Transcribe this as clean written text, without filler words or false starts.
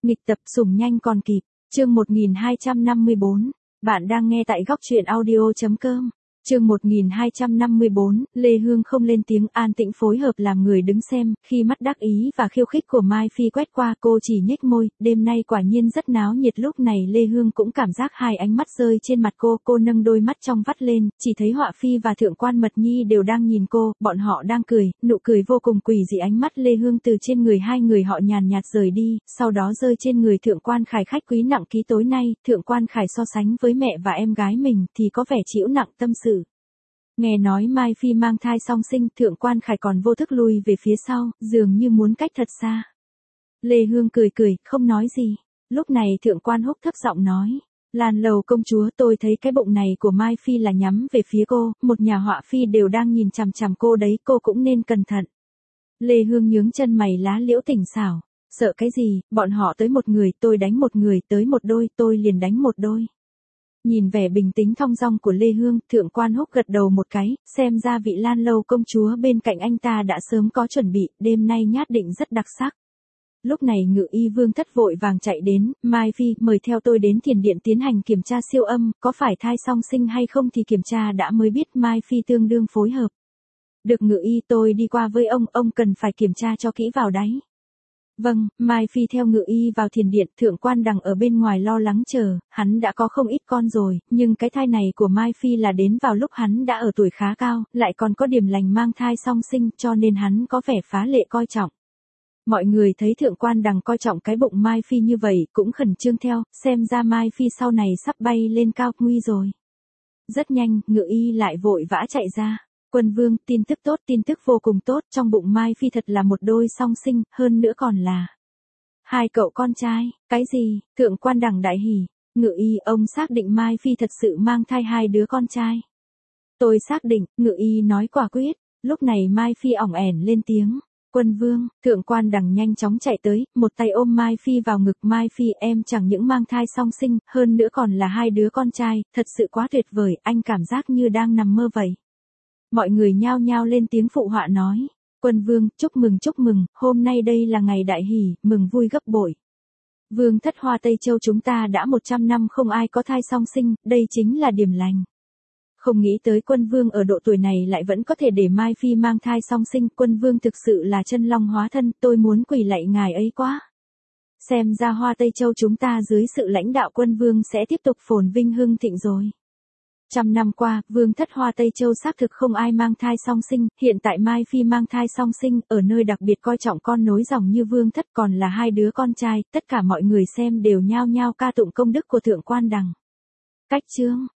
Nghịch tập sủng nhanh còn kịp, chương 1254, bạn đang nghe tại góc truyện audio.com. Chương 1254, Lê Hương không lên tiếng, an tĩnh phối hợp làm người đứng xem, khi mắt đắc ý và khiêu khích của Mai Phi quét qua, cô chỉ nhếch môi, đêm nay quả nhiên rất náo nhiệt. Lúc này Lê Hương cũng cảm giác hai ánh mắt rơi trên mặt cô nâng đôi mắt trong vắt lên, chỉ thấy Họa Phi và Thượng quan Mật Nhi đều đang nhìn cô, bọn họ đang cười, nụ cười vô cùng quỷ dị. Ánh mắt Lê Hương từ trên người hai người họ nhàn nhạt rời đi, sau đó rơi trên người Thượng quan Khải. Khách quý nặng ký tối nay, Thượng quan Khải so sánh với mẹ và em gái mình thì có vẻ chịu nặng tâm sự. Nghe nói Mai Phi mang thai song sinh, Thượng quan Khải còn vô thức lùi về phía sau, dường như muốn cách thật xa. Lê Hương cười, không nói gì. Lúc này Thượng quan Húc thấp giọng nói, Lan Lầu công chúa, tôi thấy cái bụng này của Mai Phi là nhắm về phía cô, một nhà họa phi đều đang nhìn chằm chằm cô đấy, cô cũng nên cẩn thận. Lê Hương nhướng chân mày lá liễu tỉnh xảo, sợ cái gì, bọn họ tới một người, tôi đánh một người, tới một đôi, tôi liền đánh một đôi. Nhìn vẻ bình tĩnh thong dong của Lê Hương, Thượng quan Húc gật đầu một cái, xem ra vị Lan Lâu công chúa bên cạnh anh ta đã sớm có chuẩn bị, đêm nay nhát định rất đặc sắc. Lúc này Ngự Y Vương Thất vội vàng chạy đến, Mai Phi, mời theo tôi đến thiền điện tiến hành kiểm tra siêu âm, có phải thai song sinh hay không thì kiểm tra đã mới biết. Mai Phi tương đương phối hợp. Được Ngự Y, tôi đi qua với ông cần phải kiểm tra cho kỹ vào đấy. Vâng, Mai Phi theo Ngự Y vào thiền điện. Thượng quan Đằng ở bên ngoài lo lắng chờ, hắn đã có không ít con rồi, nhưng cái thai này của Mai Phi là đến vào lúc hắn đã ở tuổi khá cao, lại còn có điểm lành mang thai song sinh, cho nên hắn có vẻ phá lệ coi trọng. Mọi người thấy Thượng quan Đằng coi trọng cái bụng Mai Phi như vậy, cũng khẩn trương theo, xem ra Mai Phi sau này sắp bay lên cao, nguy rồi. Rất nhanh, Ngự Y lại vội vã chạy ra. Quân vương, tin tức tốt, tin tức vô cùng tốt, trong bụng Mai Phi thật là một đôi song sinh, hơn nữa còn là hai cậu con trai. Cái gì? Thượng quan Đằng đại hỉ. Ngự Y, ông xác định Mai Phi thật sự mang thai hai đứa con trai. Tôi xác định, Ngự Y nói quả quyết. Lúc này Mai Phi ỏng ẻn lên tiếng. Quân vương, Thượng quan Đằng nhanh chóng chạy tới, một tay ôm Mai Phi vào ngực. Mai Phi, em chẳng những mang thai song sinh, hơn nữa còn là hai đứa con trai, thật sự quá tuyệt vời, anh cảm giác như đang nằm mơ vậy. Mọi người nhao nhao lên tiếng phụ họa nói, Quân vương, chúc mừng, hôm nay đây là ngày đại hỷ, mừng vui gấp bội. Vương Thất Hoa Tây Châu chúng ta đã 100 năm không ai có thai song sinh, đây chính là điểm lành. Không nghĩ tới Quân vương ở độ tuổi này lại vẫn có thể để Mai Phi mang thai song sinh, Quân vương thực sự là chân long hóa thân, tôi muốn quỳ lạy ngài ấy quá. Xem ra Hoa Tây Châu chúng ta dưới sự lãnh đạo Quân vương sẽ tiếp tục phồn vinh hưng thịnh rồi. 100 năm qua, Vương Thất Hoa Tây Châu xác thực không ai mang thai song sinh, hiện tại Mai Phi mang thai song sinh, ở nơi đặc biệt coi trọng con nối dòng như Vương Thất, còn là hai đứa con trai, tất cả mọi người xem đều nhao nhao ca tụng công đức của Thượng quan Đằng. Cách chương